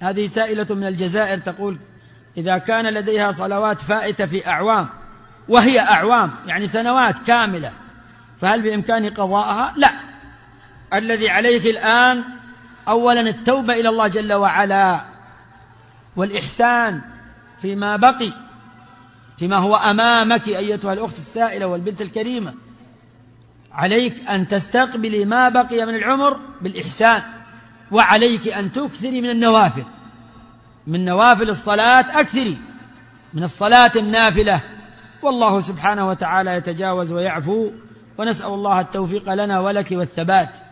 هذه سائلة من الجزائر تقول: إذا كان لديها صلوات فائتة في أعوام، وهي أعوام يعني سنوات كاملة، فهل بإمكان قضاءها؟ لا. الذي عليك الآن أولا التوبة إلى الله جل وعلا، والإحسان فيما بقي، فيما هو أمامك أيتها الأخت السائلة والبنت الكريمة. عليك أن تستقبلي ما بقي من العمر بالإحسان، وعليك أن تكثري من النوافل، من نوافل الصلاة أكثري من الصلاة النافلة، والله سبحانه وتعالى يتجاوز ويعفو، ونسأل الله التوفيق لنا ولك والثبات.